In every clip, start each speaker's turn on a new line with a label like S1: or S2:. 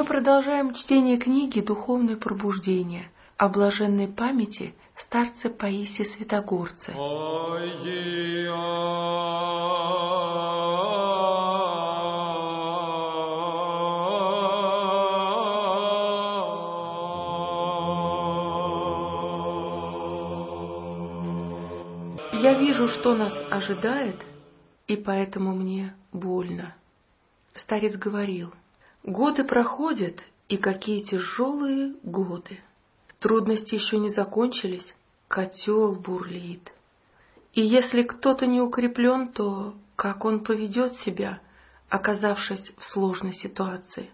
S1: Мы продолжаем чтение книги «Духовное пробуждение» о блаженной памяти старца Паисия Святогорца. Я вижу, что нас ожидает, и поэтому мне больно. Старец говорил: годы проходят, и какие тяжелые годы. Трудности еще не закончились, котел бурлит. И если кто-то не укреплен, то как он поведет себя, оказавшись в сложной ситуации?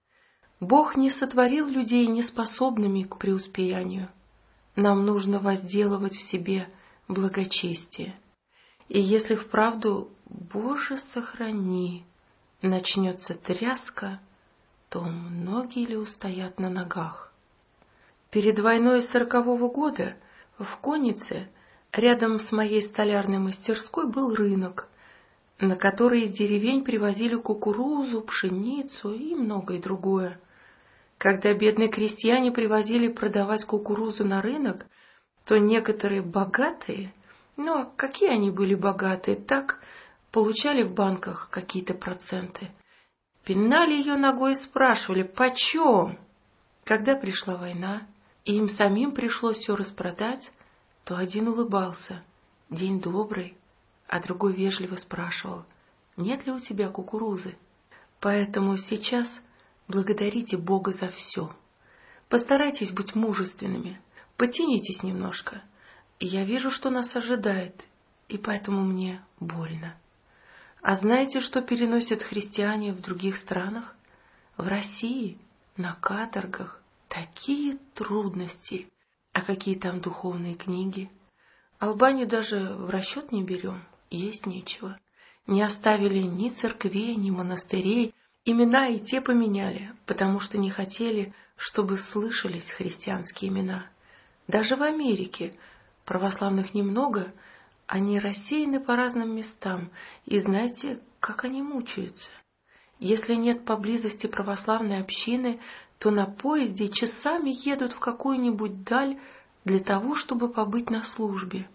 S1: Бог не сотворил людей неспособными к преуспеянию. Нам нужно возделывать в себе благочестие. И если вправду, Боже, сохрани, начнется тряска, то многие ли устоят на ногах? Перед войной 40-го года в Коннице, рядом с моей столярной мастерской, был рынок, на который из деревень привозили кукурузу, пшеницу и многое другое. Когда бедные крестьяне привозили продавать кукурузу на рынок, то некоторые богатые, а какие они были богатые, так получали в банках какие-то проценты, пинали ее ногой и спрашивали: «Почем?». Когда пришла война, и им самим пришлось все распродать, то один улыбался: «День добрый», а другой вежливо спрашивал: «Нет ли у тебя кукурузы?». Поэтому сейчас благодарите Бога за все. Постарайтесь быть мужественными, потянитесь немножко. Я вижу, что нас ожидает, и поэтому мне больно. А знаете, что переносят христиане в других странах? В России, на каторгах, такие трудности. А какие там духовные книги? Албанию даже в расчет не берем, есть нечего. Не оставили ни церквей, ни монастырей, имена и те поменяли, потому что не хотели, чтобы слышались христианские имена. Даже в Америке православных немного, они рассеяны по разным местам, и знаете, как они мучаются? Если нет поблизости православной общины, то на поезде часами едут в какую-нибудь даль для того, чтобы побыть на службе.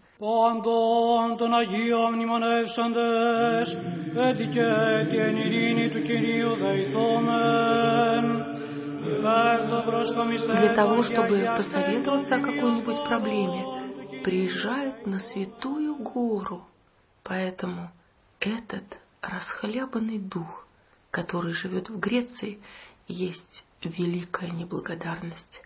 S1: Для того, чтобы посоветоваться о какой-нибудь проблеме, приезжают на Святую Гору. Поэтому этот расхлябанный дух, который живет в Греции, есть великая неблагодарность.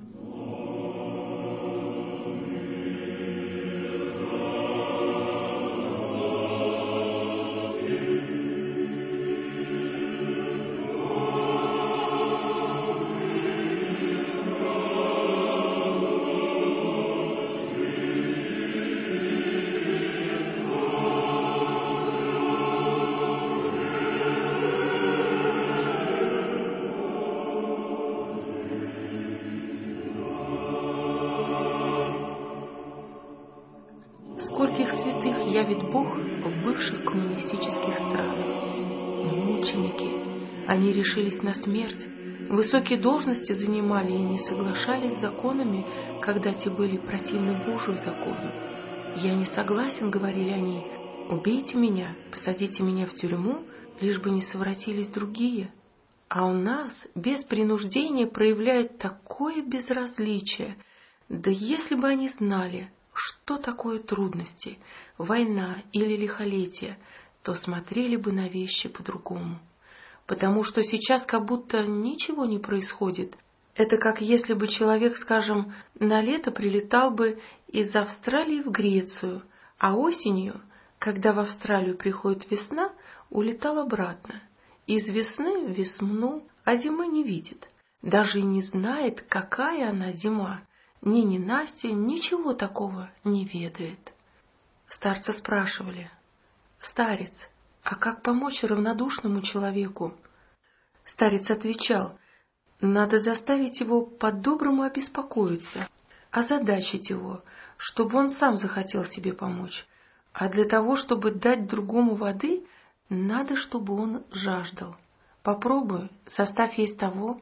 S1: Скольких святых явит Бог в бывших коммунистических странах. Мученики. Они решились на смерть, высокие должности занимали и не соглашались с законами, когда те были противны Божию закону. «Я не согласен», — говорили они, — «убейте меня, посадите меня в тюрьму, лишь бы не совратились другие». А у нас без принуждения проявляют такое безразличие. Да если бы они знали, что такое трудности, война или лихолетие, то смотрели бы на вещи по-другому. Потому что сейчас как будто ничего не происходит. Это как если бы человек, скажем, на лето прилетал бы из Австралии в Грецию, а осенью, когда в Австралию приходит весна, улетал обратно. Из весны в весну, а зимы не видит. Даже и не знает, какая она зима. Ни ненастья, ничего такого не ведает. Старца спрашивали: «Старец, а как помочь равнодушному человеку?» Старец отвечал: «Надо заставить его по-доброму обеспокоиться, озадачить его, чтобы он сам захотел себе помочь. А для того, чтобы дать другому воды, надо, чтобы он жаждал. Попробуй, заставь есть того,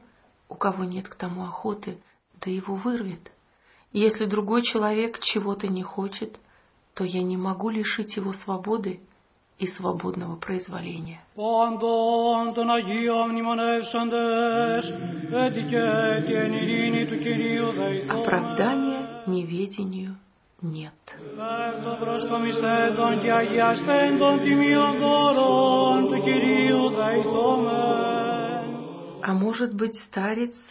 S1: У кого нет к тому охоты, да его вырвет. Если другой человек чего-то не хочет, то я не могу лишить его свободы и свободного произволения. Оправдания неведению нет. А может быть, старец,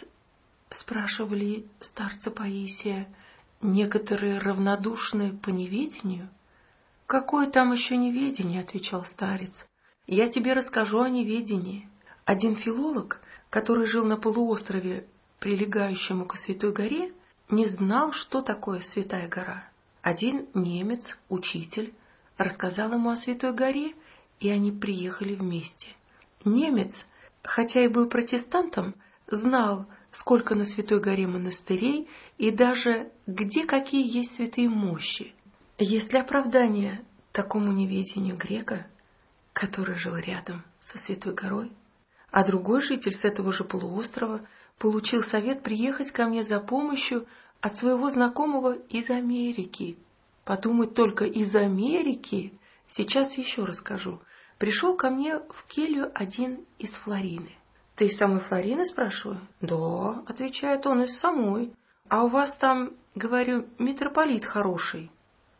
S1: спрашивали старца Паисия, некоторые равнодушны по неведению? Какое там еще неведение, отвечал старец. Я тебе расскажу о неведении. Один филолог, который жил на полуострове, прилегающему к Святой горе, не знал, что такое Святая гора. Один немец, учитель, рассказал ему о Святой горе, и они приехали вместе. Немец, хотя и был протестантом, знал, сколько на Святой горе монастырей и даже где какие есть святые мощи. Есть ли оправдание такому неведению грека, который жил рядом со Святой горой? А другой житель с этого же полуострова получил совет приехать ко мне за помощью от своего знакомого из Америки. Подумать только, из Америки! Сейчас еще расскажу. Пришел ко мне в келью один из Флорины. Ты из самой Флорины, спрашиваю? Да, отвечает он, из самой. А у вас там, говорю, митрополит хороший.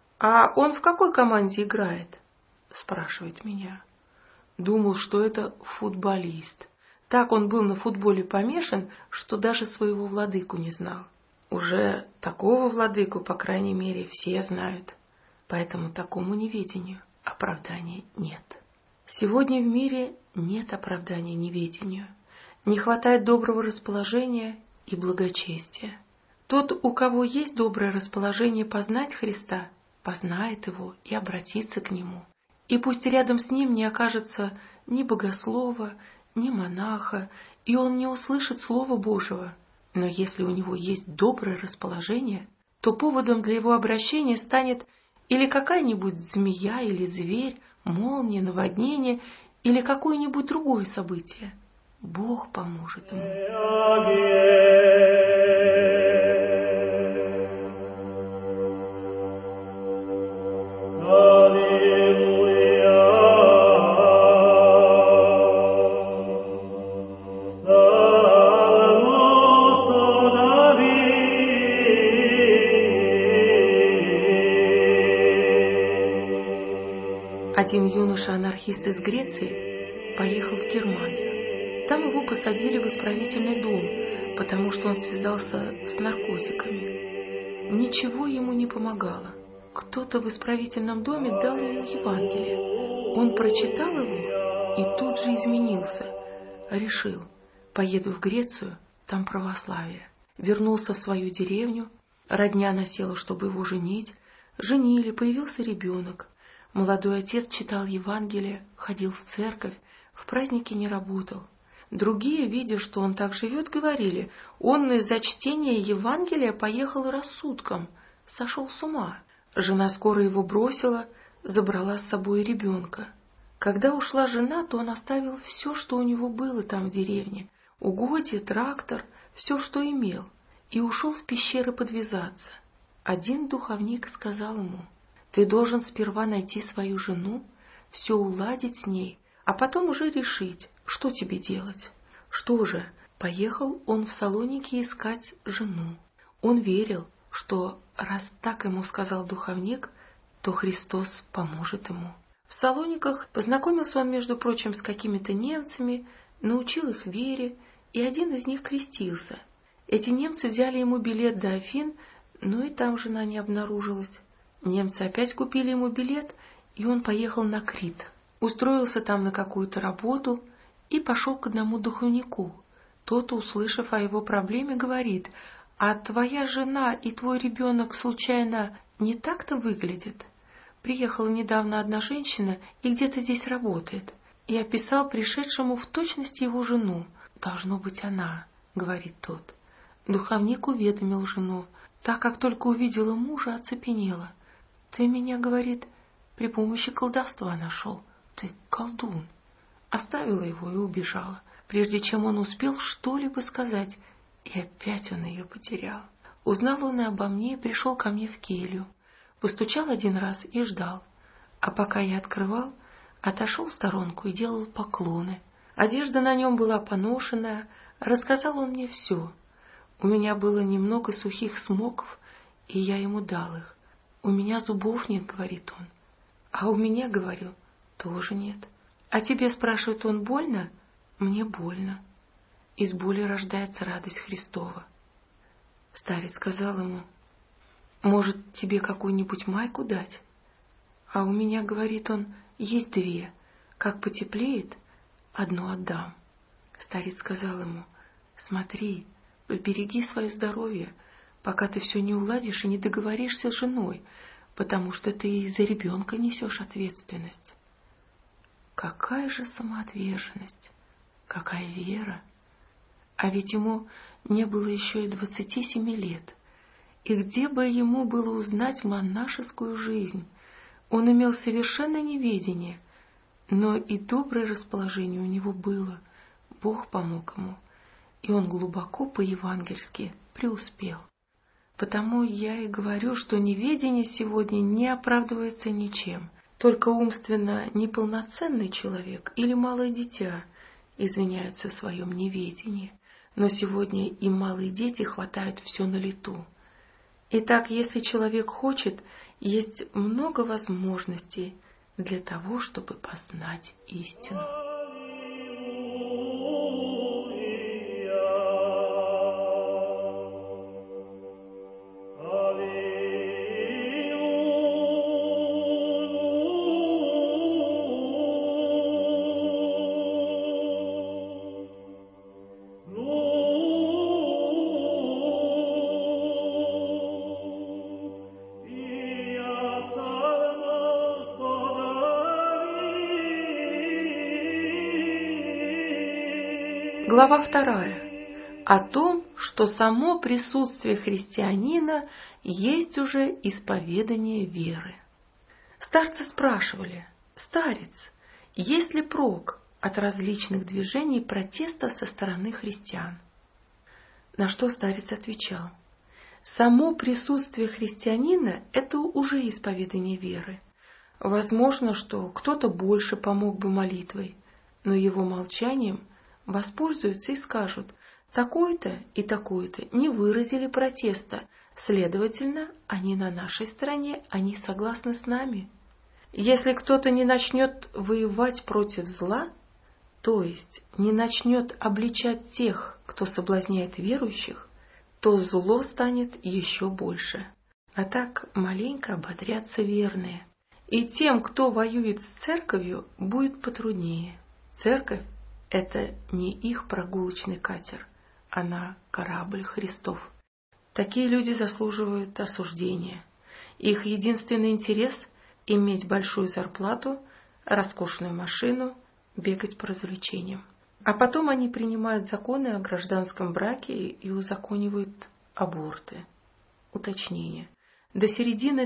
S1: А он в какой команде играет? Спрашивает меня. Думал, что это футболист. Так он был на футболе помешан, что даже своего владыку не знал. Уже такого владыку, по крайней мере, все знают. Поэтому такому неведению оправдания нет. Сегодня в мире нет оправдания неведению. Не хватает доброго расположения и благочестия. Тот, у кого есть доброе расположение познать Христа, познает его и обратится к нему. И пусть рядом с ним не окажется ни богослова, ни монаха, и он не услышит Слова Божьего. Но если у него есть доброе расположение, то поводом для его обращения станет или какая-нибудь змея, или зверь, молния, наводнение, или какое-нибудь другое событие. Бог поможет ему. Один юноша-анархист из Греции поехал в Германию. Там его посадили в исправительный дом, потому что он связался с наркотиками. Ничего ему не помогало. Кто-то в исправительном доме дал ему Евангелие. Он прочитал его и тут же изменился. Решил, поеду в Грецию, там православие. Вернулся в свою деревню, родня насела, чтобы его женить. Женили, появился ребенок. Молодой отец читал Евангелие, ходил в церковь, в праздники не работал. Другие, видя, что он так живет, говорили, он из-за чтения Евангелия поехал рассудком, сошел с ума. Жена скоро его бросила, забрала с собой ребенка. Когда ушла жена, то он оставил все, что у него было там в деревне, угодья, трактор, все, что имел, и ушел в пещеры подвязаться. Один духовник сказал ему: ты должен сперва найти свою жену, все уладить с ней, а потом уже решить, что тебе делать. Что же, поехал он в Салоники искать жену. Он верил, что раз так ему сказал духовник, то Христос поможет ему. В Салониках познакомился он, между прочим, с какими-то немцами, научил их вере, и один из них крестился. Эти немцы взяли ему билет до Афин, но и там жена не обнаружилась. Немцы опять купили ему билет, и он поехал на Крит. Устроился там на какую-то работу и пошел к одному духовнику. Тот, услышав о его проблеме, говорит: «А твоя жена и твой ребенок случайно не так-то выглядят? Приехала недавно одна женщина и где-то здесь работает». И описал пришедшему в точности его жену. «Должно быть она», — говорит тот. Духовник уведомил жену. Так как только увидела мужа, оцепенела. «Ты меня, — говорит, — при помощи колдовства нашел. Ты колдун». Оставила его и убежала. прежде чем он успел что-либо сказать, и опять он ее потерял. Узнал он и обо мне, и пришел ко мне в келью. Постучал один раз и ждал. А пока я открывал, отошел в сторонку и делал поклоны. Одежда на нем была поношенная, рассказал он мне все. У меня было немного сухих смоков, и я ему дал их. «У меня зубов нет», — говорит он. «А у меня, говорю, тоже нет». «А тебе, — спрашивает он, — больно?» «Мне больно». Из боли рождается радость Христова. Старец сказал ему: «Может, тебе какую-нибудь майку дать?» «А у меня, — говорит он, — есть две. Как потеплеет, одну отдам». Старец сказал ему: «Смотри, побереги свое здоровье, пока ты все не уладишь и не договоришься с женой, потому что ты из-за ребенка несешь ответственность». Какая же самоотверженность, какая вера! А ведь ему не было еще и 27 лет. И где бы ему было узнать монашескую жизнь? Он имел совершенно неведение, но и доброе расположение у него было. Бог помог ему, и он глубоко по-евангельски преуспел. Потому я и говорю, что неведение сегодня не оправдывается ничем. Только умственно неполноценный человек или малое дитя извиняются в своем неведении. Но сегодня и малые дети хватают все на лету. Итак, если человек хочет, есть много возможностей для того, чтобы познать истину. Глава 2. О том, что само присутствие христианина есть уже исповедание веры. Старцы спрашивали: «Старец, есть ли прок от различных движений протеста со стороны христиан?» На что старец отвечал: «Само присутствие христианина – это уже исповедание веры. Возможно, что кто-то больше помог бы молитвой, но его молчанием воспользуются и скажут: такой-то и такой-то не выразили протеста, следовательно, они на нашей стороне, они согласны с нами. Если кто-то не начнет воевать против зла, то есть не начнет обличать тех, кто соблазняет верующих, то зло станет еще больше. А так маленько ободрятся верные. И тем, кто воюет с церковью, будет потруднее. Церковь — это не их прогулочный катер, она корабль Христов. Такие люди заслуживают осуждения. Их единственный интерес — иметь большую зарплату, роскошную машину, бегать по развлечениям. А потом они принимают законы о гражданском браке и узаконивают аборты. Уточнение. До середины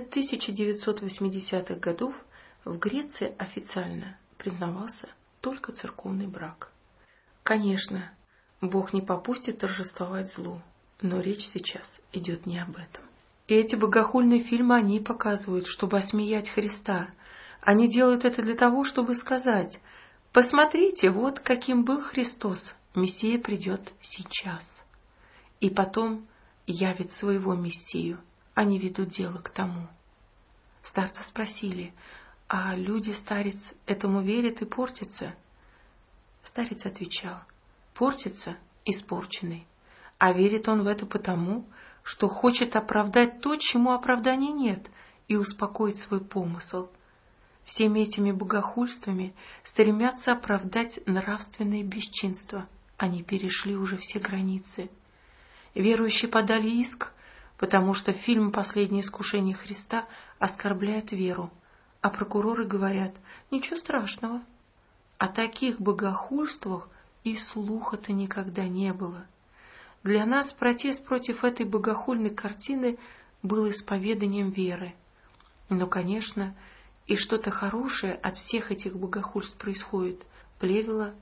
S1: 1980-х годов в Греции официально признавался только церковный брак. Конечно, Бог не попустит торжествовать злу, но речь сейчас идет не об этом. И эти богохульные фильмы они показывают, чтобы осмеять Христа. Они делают это для того, чтобы сказать: посмотрите, вот каким был Христос, Мессия придет сейчас. И потом явит своего Мессию, они ведут дело к тому. Старцы спросили: а люди, старец, этому верят и портятся? Старец отвечал: портится испорченный, а верит он в это потому, что хочет оправдать то, чему оправдания нет, и успокоить свой помысл. Всеми этими богохульствами стремятся оправдать нравственное бесчинство. Они перешли уже все границы. Верующие подали иск, потому что фильм «Последнее искушение Христа» оскорбляет веру, а прокуроры говорят: ничего страшного. О таких богохульствах и слуха-то никогда не было. Для нас протест против этой богохульной картины был исповеданием веры. Но, конечно, и что-то хорошее от всех этих богохульств происходит. Плевела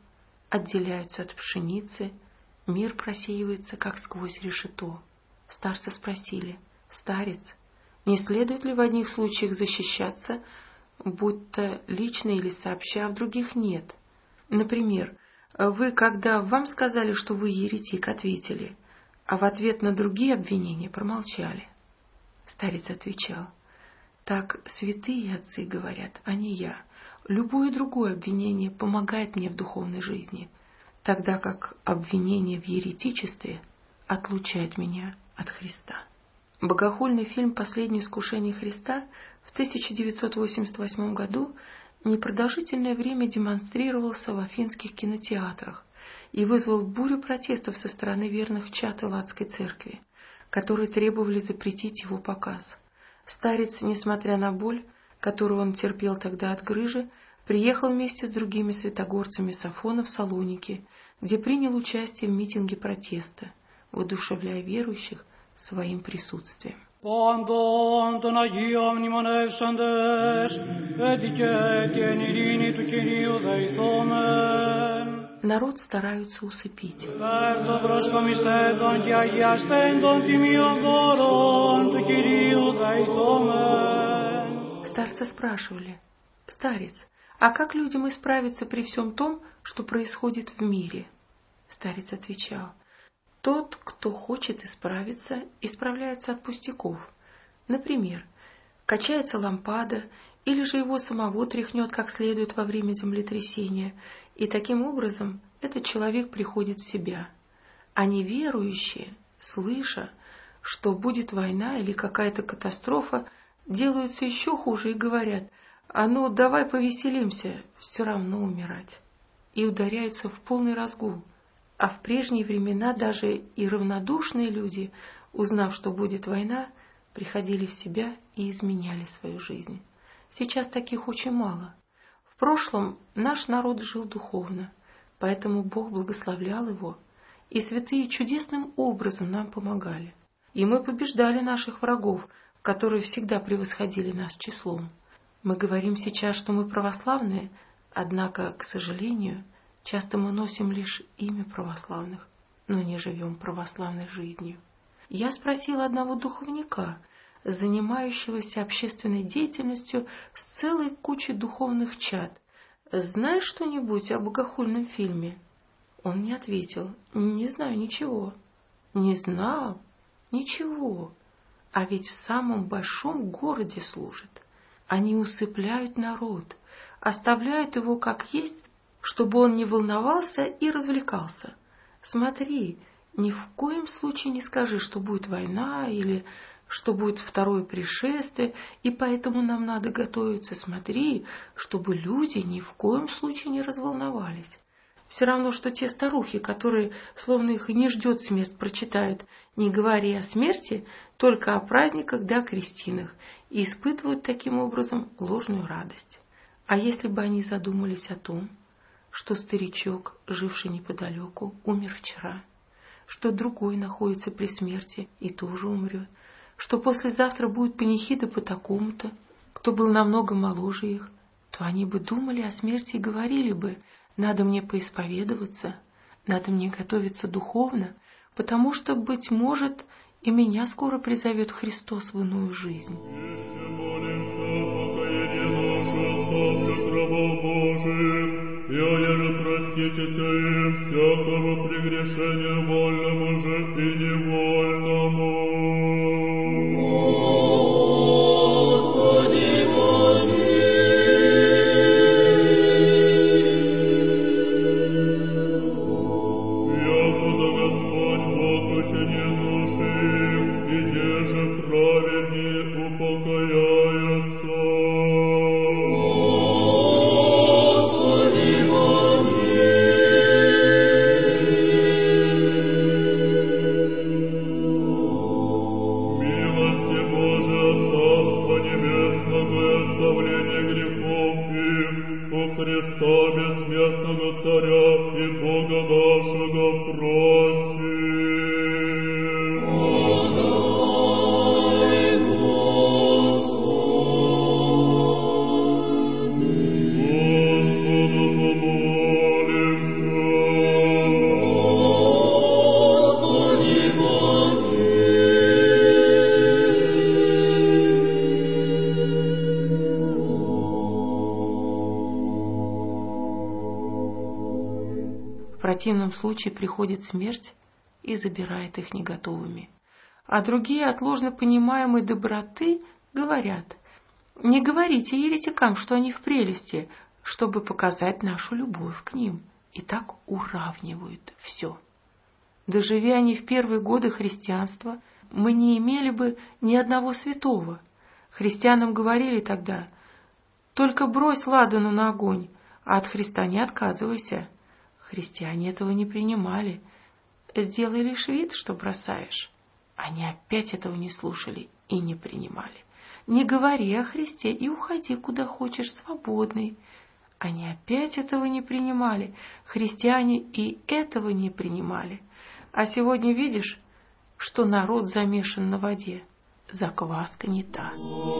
S1: отделяются от пшеницы, мир просеивается, как сквозь решето. Старцы спросили: «Старец, не следует ли в одних случаях защищаться, будь то лично или сообща, а в других нет? Например, вы, когда вам сказали, что вы еретик, ответили, а в ответ на другие обвинения промолчали?» Старец отвечал: «Так святые отцы говорят, а не я. Любое другое обвинение помогает мне в духовной жизни, тогда как обвинение в еретичестве отлучает меня от Христа». Богохульный фильм «Последнее искушение Христа» в 1988 году непродолжительное время демонстрировался в афинских кинотеатрах и вызвал бурю протестов со стороны верных чад Элладской церкви, которые требовали запретить его показ. Старец, несмотря на боль, которую он терпел тогда от грыжи, приехал вместе с другими святогорцами с Афона в Салоники, где принял участие в митинге протеста, воодушевляя верующих своим присутствием. Народ стараются усыпить. Старцы спрашивали: «Старец, а как людям исправиться при всем том, что происходит в мире?» Старец отвечал: «Тот, кто хочет исправиться, исправляется от пустяков. Например, качается лампада, или же его самого тряхнет как следует во время землетрясения, и таким образом этот человек приходит в себя. А неверующие, слыша, что будет война или какая-то катастрофа, делаются еще хуже и говорят: «А ну, давай повеселимся, все равно умирать», и ударяются в полный разгул. А в прежние времена даже и равнодушные люди, узнав, что будет война, приходили в себя и изменяли свою жизнь. Сейчас таких очень мало. В прошлом наш народ жил духовно, поэтому Бог благословлял его, и святые чудесным образом нам помогали. И мы побеждали наших врагов, которые всегда превосходили нас числом. Мы говорим сейчас, что мы православные, однако, к сожалению, часто мы носим лишь имя православных, но не живем православной жизнью. Я спросила одного духовника, занимающегося общественной деятельностью с целой кучей духовных чад: «Знаешь что-нибудь о богохульном фильме?» Он мне ответил: «Не знаю ничего». Не знал? Ничего. А ведь в самом большом городе служат. Они усыпляют народ, оставляют его как есть, чтобы он не волновался и развлекался. Смотри, ни в коем случае не скажи, что будет война или что будет второе пришествие, и поэтому нам надо готовиться. Смотри, чтобы люди ни в коем случае не разволновались. Все равно, что те старухи, которые, словно их и не ждет смерть, прочитают: «Не говори о смерти, только о праздниках да о крестинах», и испытывают таким образом ложную радость. А если бы они задумались о том, что старичок, живший неподалеку, умер вчера, что другой находится при смерти и тоже умрет, что послезавтра будет панихида по такому-то, кто был намного моложе их, то они бы думали о смерти и говорили бы: «Надо мне поисповедоваться, надо мне готовиться духовно, потому что, быть может, и меня скоро призовет Христос в иную жизнь».
S2: Всякого прегрешения вольному же и невольному. Господи, помилуй. Якуда Господь Бог учинил души, и еже праведнее упокояются. Христа, бессмертного Царя и Бога нашего просим. Подай, Господи. Господу помолимся.
S1: противном случае приходит смерть и забирает их не готовыми. А другие от ложно понимаемой доброты говорят: не говорите еретикам, что они в прелести, чтобы показать нашу любовь к ним. И так уравнивают все. Доживя они в первые годы христианства, мы не имели бы ни одного святого. Христианам говорили тогда: только брось ладану на огонь, а от Христа не отказывайся. Христиане этого не принимали. Сделай лишь вид, что бросаешь. Они опять этого не слушали и не принимали. Не говори о Христе и уходи куда хочешь, свободный. Они опять этого не принимали. Христиане и этого не принимали. А сегодня видишь, что народ замешан на воде. Закваска не та.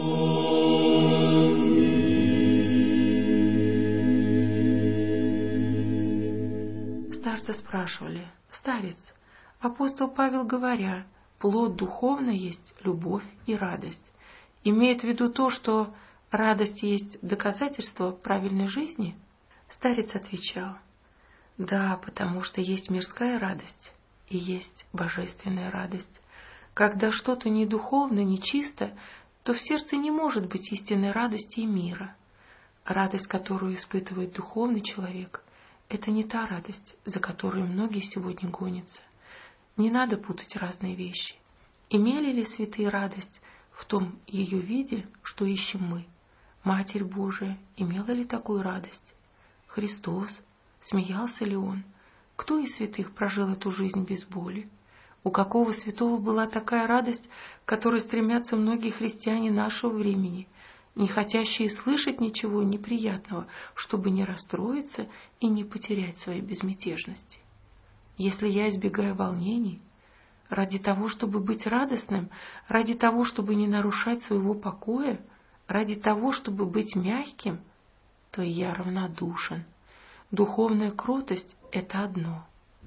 S1: Старцы спрашивали: старец, апостол Павел, говоря, плод духовный есть любовь и радость, имеет в виду то, что радость есть доказательство правильной жизни? Старец отвечал: да, потому что есть мирская радость и есть божественная радость. Когда что-то не духовно, не чисто, то в сердце не может быть истинной радости и мира. Радость, которую испытывает духовный человек, это не та радость, за которой многие сегодня гонятся. Не надо путать разные вещи. Имели ли святые радость в том ее виде, что ищем мы? Матерь Божия имела ли такую радость? Христос, смеялся ли Он? Кто из святых прожил эту жизнь без боли? У какого святого была такая радость, к которой стремятся многие христиане нашего времени, не хотящие слышать ничего неприятного, чтобы не расстроиться и не потерять своей безмятежности? Если я избегаю волнений, ради того, чтобы быть радостным, ради того, чтобы не нарушать своего покоя, ради того, чтобы быть мягким, то я равнодушен. Духовная кротость — это одно,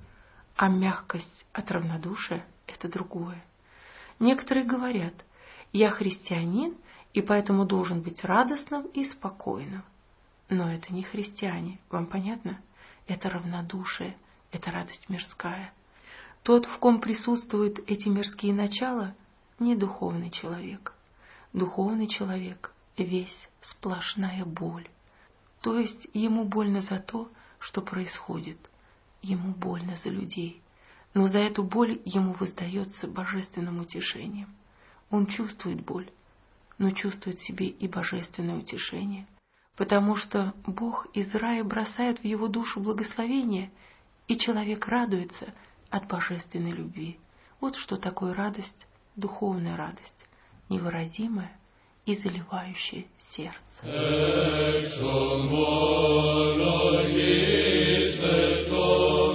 S1: а мягкость от равнодушия — это другое. Некоторые говорят: я христианин, и поэтому должен быть радостным и спокойным. Но это не христиане, вам понятно? Это равнодушие, это радость мирская. Тот, в ком присутствуют эти мирские начала, не духовный человек. Духовный человек весь сплошная боль. То есть ему больно за то, что происходит. Ему больно за людей. Но за эту боль ему воздается божественным утешением. Он чувствует боль, но чувствует в себе и божественное утешение. Потому что Бог из рая бросает в его душу благословение, и человек радуется от божественной любви. Вот что такое радость, духовная радость, невыразимая и заливающая сердце.
S2: Ecce mora iste